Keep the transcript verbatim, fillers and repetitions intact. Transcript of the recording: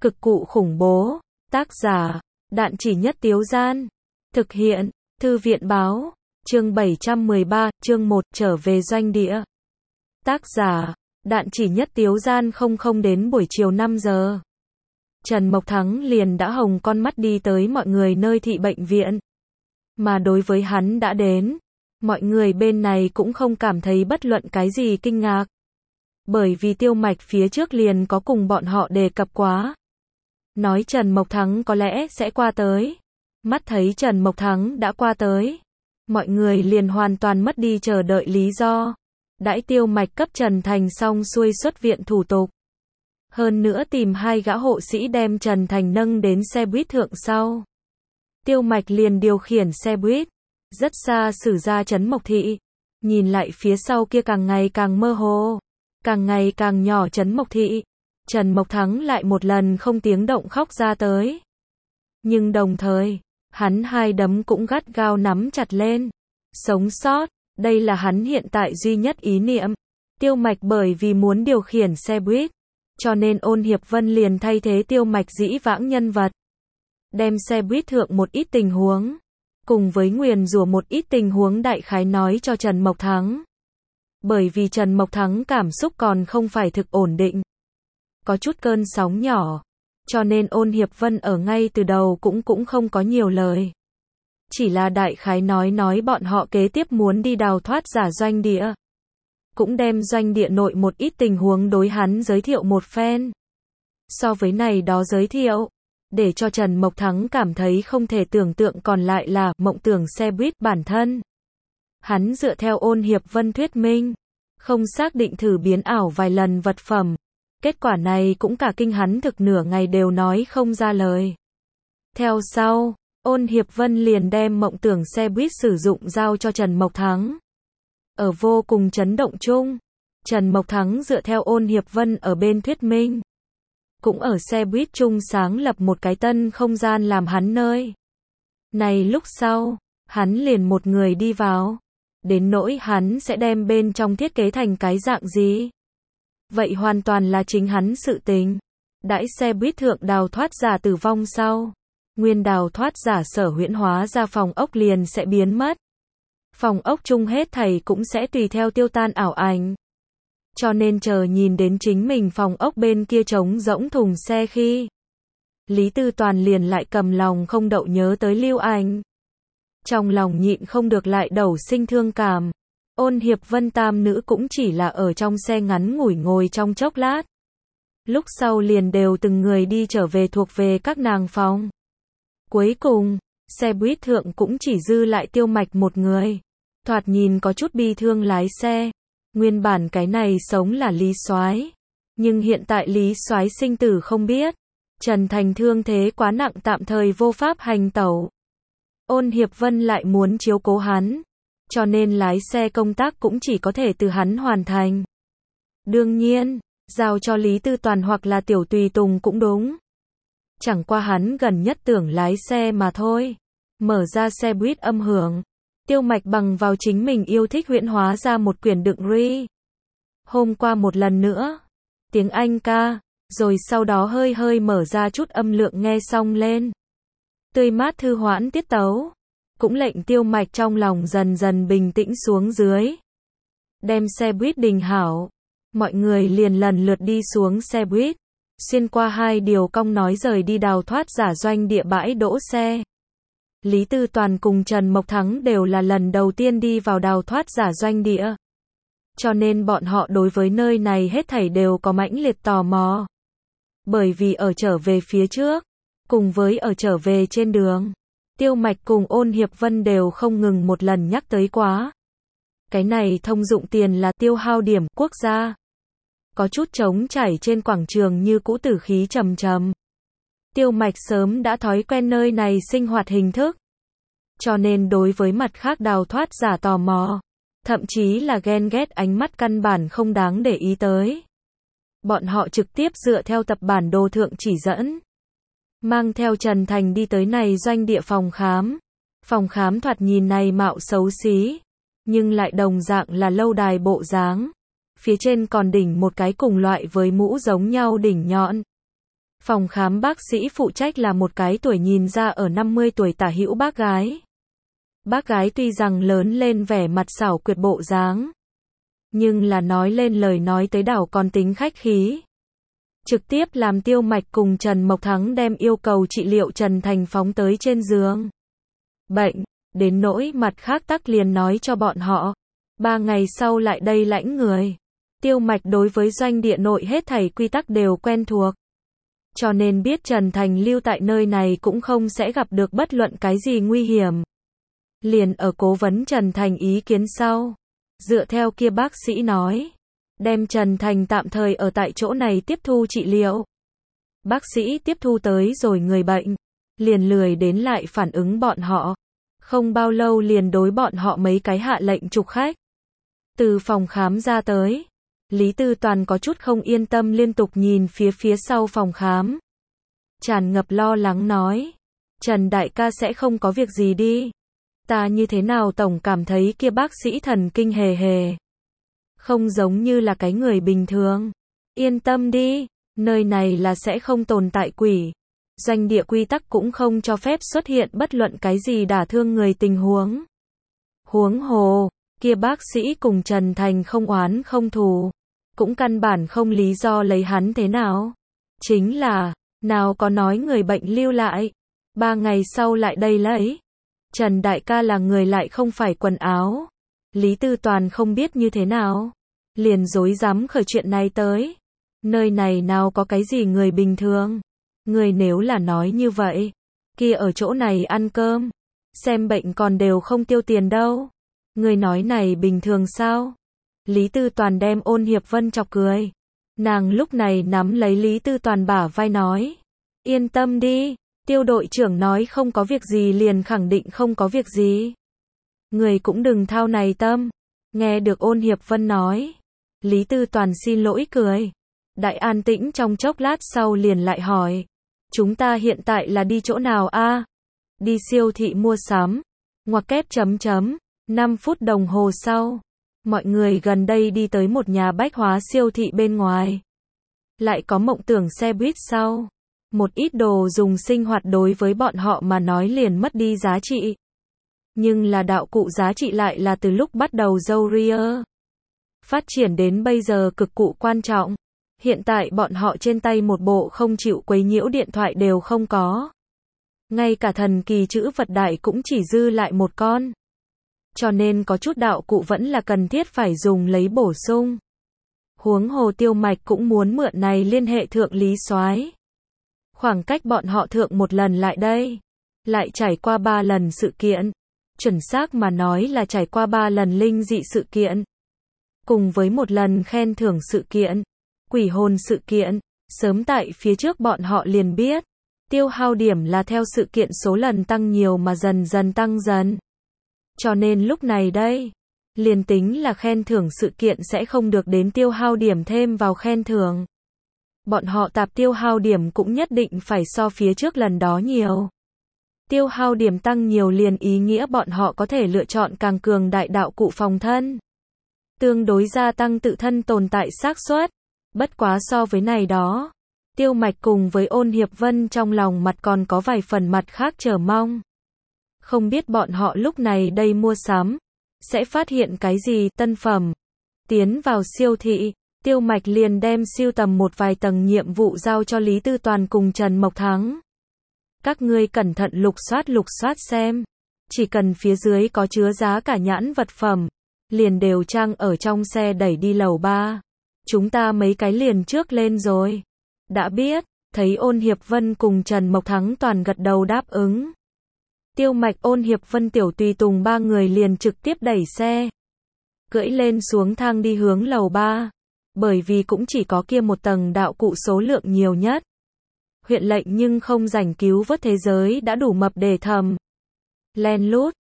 Cực cụ khủng bố. Tác giả, Đạn Chỉ Nhất Tiếu Gian. Thực hiện, Thư viện Báo. Chương bảy trăm mười ba, chương một, trở về doanh địa. Tác giả, Đạn Chỉ Nhất Tiếu Gian. Không không đến buổi chiều năm giờ. Trần Mộc Thắng liền đã hồng con mắt đi tới mọi người nơi thị bệnh viện. Mà đối với hắn đã đến, mọi người bên này cũng không cảm thấy bất luận cái gì kinh ngạc. Bởi vì Tiêu Mạch phía trước liền có cùng bọn họ đề cập quá. Nói Trần Mộc Thắng có lẽ sẽ qua tới. Mắt thấy Trần Mộc Thắng đã qua tới. Mọi người liền hoàn toàn mất đi chờ đợi lý do. Đãi Tiêu Mạch cấp Trần Thành xong xuôi xuất viện thủ tục. Hơn nữa tìm hai gã hộ sĩ đem Trần Thành nâng đến xe buýt thượng sau. Tiêu Mạch liền điều khiển xe buýt. Rất xa xử ra trấn Mộc Thị. Nhìn lại phía sau kia càng ngày càng mơ hồ. Càng ngày càng nhỏ trấn Mộc Thị. Trần Mộc Thắng lại một lần không tiếng động khóc ra tới. Nhưng đồng thời, hắn hai đấm cũng gắt gao nắm chặt lên. Sống sót, đây là hắn hiện tại duy nhất ý niệm. Tiêu Mạch bởi vì muốn điều khiển xe buýt, cho nên Ôn Hiệp Vân liền thay thế Tiêu Mạch dĩ vãng nhân vật. Đem xe buýt thượng một ít tình huống, cùng với nguyền rủa một ít tình huống đại khái nói cho Trần Mộc Thắng. Bởi vì Trần Mộc Thắng cảm xúc còn không phải thực ổn định. Có chút cơn sóng nhỏ. Cho nên Ôn Hiệp Vân ở ngay từ đầu cũng cũng không có nhiều lời. Chỉ là đại khái nói nói bọn họ kế tiếp muốn đi đào thoát giả doanh địa. Cũng đem doanh địa nội một ít tình huống đối hắn giới thiệu một phen. So với này đó giới thiệu, để cho Trần Mộc Thắng cảm thấy không thể tưởng tượng còn lại là mộng tưởng xe buýt bản thân. Hắn dựa theo Ôn Hiệp Vân thuyết minh, không xác định thử biến ảo vài lần vật phẩm. Kết quả này cũng cả kinh hắn thực nửa ngày đều nói không ra lời. Theo sau, Ôn Hiệp Vân liền đem mộng tưởng xe buýt sử dụng giao cho Trần Mộc Thắng. Ở vô cùng chấn động chung, Trần Mộc Thắng dựa theo Ôn Hiệp Vân ở bên thuyết minh. Cũng ở xe buýt chung sáng lập một cái tân không gian làm hắn nơi. Này lúc sau, hắn liền một người đi vào. Đến nỗi hắn sẽ đem bên trong thiết kế thành cái dạng gì? Vậy hoàn toàn là chính hắn sự tình. Đãi xe buýt thượng đào thoát giả tử vong sau. Nguyên đào thoát giả sở huyễn hóa ra phòng ốc liền sẽ biến mất. Phòng ốc chung hết thảy cũng sẽ tùy theo tiêu tan ảo ảnh. Cho nên chờ nhìn đến chính mình phòng ốc bên kia trống rỗng thùng xe khi. Lý Tư Toàn liền lại cầm lòng không đậu nhớ tới Lưu Ảnh. Trong lòng nhịn không được lại đầu sinh thương cảm. Ôn Hiệp Vân tam nữ cũng chỉ là ở trong xe ngắn ngủi ngồi trong chốc lát. Lúc sau liền đều từng người đi trở về thuộc về các nàng phòng. Cuối cùng, xe buýt thượng cũng chỉ dư lại Tiêu Mạch một người. Thoạt nhìn có chút bi thương lái xe. Nguyên bản cái này sống là Lý Soái, nhưng hiện tại Lý Soái sinh tử không biết. Trần Thành thương thế quá nặng tạm thời vô pháp hành tẩu. Ôn Hiệp Vân lại muốn chiếu cố hắn, cho nên lái xe công tác cũng chỉ có thể từ hắn hoàn thành. Đương nhiên, giao cho Lý Tư Toàn hoặc là Tiểu Tùy Tùng cũng đúng. Chẳng qua hắn gần nhất tưởng lái xe mà thôi. Mở ra xe buýt âm hưởng. Tiêu Mạch bằng vào chính mình yêu thích huyễn hóa ra một quyển đựng ri. Hôm qua một lần nữa. Tiếng Anh ca. Rồi sau đó hơi hơi mở ra chút âm lượng nghe xong lên. Tươi mát thư hoãn tiết tấu. Cũng lệnh Tiêu Mạch trong lòng dần dần bình tĩnh xuống dưới. Đem xe buýt đình hảo. Mọi người liền lần lượt đi xuống xe buýt. Xuyên qua hai điều cong nói rời đi đào thoát giả doanh địa bãi đỗ xe. Lý Tư Toàn cùng Trần Mộc Thắng đều là lần đầu tiên đi vào đào thoát giả doanh địa. Cho nên bọn họ đối với nơi này hết thảy đều có mãnh liệt tò mò. Bởi vì ở trở về phía trước, cùng với ở trở về trên đường, Tiêu Mạch cùng Ôn Hiệp Vân đều không ngừng một lần nhắc tới quá. Cái này thông dụng tiền là tiêu hao điểm quốc gia. Có chút trống chảy trên quảng trường như cũ tử khí trầm trầm. Tiêu Mạch sớm đã thói quen nơi này sinh hoạt hình thức. Cho nên đối với mặt khác đào thoát giả tò mò, thậm chí là ghen ghét ánh mắt căn bản không đáng để ý tới. Bọn họ trực tiếp dựa theo tập bản đồ thượng chỉ dẫn. Mang theo Trần Thành đi tới này doanh địa phòng khám. Phòng khám thoạt nhìn này mạo xấu xí, nhưng lại đồng dạng là lâu đài bộ dáng. Phía trên còn đỉnh một cái cùng loại với mũ giống nhau đỉnh nhọn. Phòng khám bác sĩ phụ trách là một cái tuổi nhìn ra ở năm mươi tuổi tả hữu bác gái. Bác gái tuy rằng lớn lên vẻ mặt xảo quyệt bộ dáng, nhưng là nói lên lời nói tới đảo còn tính khách khí. Trực tiếp làm Tiêu Mạch cùng Trần Mộc Thắng đem yêu cầu trị liệu Trần Thành phóng tới trên giường bệnh, đến nỗi mặt khác tắc liền nói cho bọn họ. Ba ngày sau lại đây lãnh người. Tiêu Mạch đối với doanh địa nội hết thảy quy tắc đều quen thuộc, cho nên biết Trần Thành lưu tại nơi này cũng không sẽ gặp được bất luận cái gì nguy hiểm. Liền ở cố vấn Trần Thành ý kiến sau, dựa theo kia bác sĩ nói, đem Trần Thành tạm thời ở tại chỗ này tiếp thu trị liệu. Bác sĩ tiếp thu tới rồi người bệnh, liền lười đến lại phản ứng bọn họ. Không bao lâu liền đối bọn họ mấy cái hạ lệnh trục khách. Từ phòng khám ra tới, Lý Tư Toàn có chút không yên tâm liên tục nhìn phía phía sau phòng khám. Tràn ngập lo lắng nói, Trần đại ca sẽ không có việc gì đi. Ta như thế nào tổng cảm thấy kia bác sĩ thần kinh hề hề. Không giống như là cái người bình thường. Yên tâm đi, nơi này là sẽ không tồn tại quỷ. Doanh địa quy tắc cũng không cho phép xuất hiện bất luận cái gì đả thương người tình huống. Huống hồ, kia bác sĩ cùng Trần Thành không oán không thù, cũng căn bản không lý do lấy hắn thế nào. Chính là, nào có nói người bệnh lưu lại, ba ngày sau lại đây lấy. Trần đại ca là người lại không phải quần áo. Lý Tư Toàn không biết như thế nào, liền dối dám khởi chuyện này tới. Nơi này nào có cái gì người bình thường. Người nếu là nói như vậy, kia ở chỗ này ăn cơm, xem bệnh còn đều không tiêu tiền đâu. Người nói này bình thường sao? Lý Tư Toàn đem Ôn Hiệp Vân chọc cười. Nàng lúc này nắm lấy Lý Tư Toàn bả vai nói, yên tâm đi, Tiêu đội trưởng nói không có việc gì liền khẳng định không có việc gì. Người cũng đừng thao này tâm. Nghe được Ôn Hiệp Vân nói, Lý Tư Toàn xin lỗi cười. Đại an tĩnh trong chốc lát sau liền lại hỏi, chúng ta hiện tại là đi chỗ nào a? Đi siêu thị mua sắm. Ngoặc kép chấm chấm. năm phút đồng hồ sau, mọi người gần đây đi tới một nhà bách hóa siêu thị bên ngoài. Lại có mộng tưởng xe buýt sau. Một ít đồ dùng sinh hoạt đối với bọn họ mà nói liền mất đi giá trị. Nhưng là đạo cụ giá trị lại là từ lúc bắt đầu dâu ria phát triển đến bây giờ cực cụ quan trọng. Hiện tại bọn họ trên tay một bộ không chịu quấy nhiễu điện thoại đều không có. Ngay cả thần kỳ chữ vật đại cũng chỉ dư lại một con. Cho nên có chút đạo cụ vẫn là cần thiết phải dùng lấy bổ sung. Huống hồ Tiêu Mạch cũng muốn mượn này liên hệ thượng Lý Soái. Khoảng cách bọn họ thượng một lần lại đây, lại trải qua ba lần sự kiện. Chuẩn xác mà nói là trải qua ba lần linh dị sự kiện. Cùng với một lần khen thưởng sự kiện, quỷ hồn sự kiện. Sớm tại phía trước bọn họ liền biết, tiêu hao điểm là theo sự kiện số lần tăng nhiều mà dần dần tăng dần. Cho nên lúc này đây, liền tính là khen thưởng sự kiện sẽ không được đến tiêu hao điểm thêm vào khen thưởng. Bọn họ tạp tiêu hao điểm cũng nhất định phải so phía trước lần đó nhiều. Tiêu hao điểm tăng nhiều liền ý nghĩa bọn họ có thể lựa chọn càng cường đại đạo cụ phòng thân. Tương đối gia tăng tự thân tồn tại xác suất. Bất quá so với này đó, Tiêu Mạch cùng với Ôn Hiệp Vân trong lòng mặt còn có vài phần mặt khác chờ mong. Không biết bọn họ lúc này đây mua sắm, sẽ phát hiện cái gì tân phẩm. Tiến vào siêu thị, Tiêu Mạch liền đem siêu tầm một vài tầng nhiệm vụ giao cho Lý Tư Toàn cùng Trần Mộc Thắng. Các ngươi cẩn thận lục soát lục soát xem. Chỉ cần phía dưới có chứa giá cả nhãn vật phẩm, liền đều trang ở trong xe đẩy đi lầu ba. Chúng ta mấy cái liền trước lên rồi. Đã biết, thấy Ôn Hiệp Vân cùng Trần Mộc Thắng toàn gật đầu đáp ứng. Tiêu Mạch Ôn Hiệp Vân tiểu tùy tùng ba người liền trực tiếp đẩy xe. Cưỡi lên xuống thang đi hướng lầu ba. Bởi vì cũng chỉ có kia một tầng đạo cụ số lượng nhiều nhất. Huyện lệnh nhưng không rảnh cứu vớt thế giới đã đủ mập để thầm. Len lút,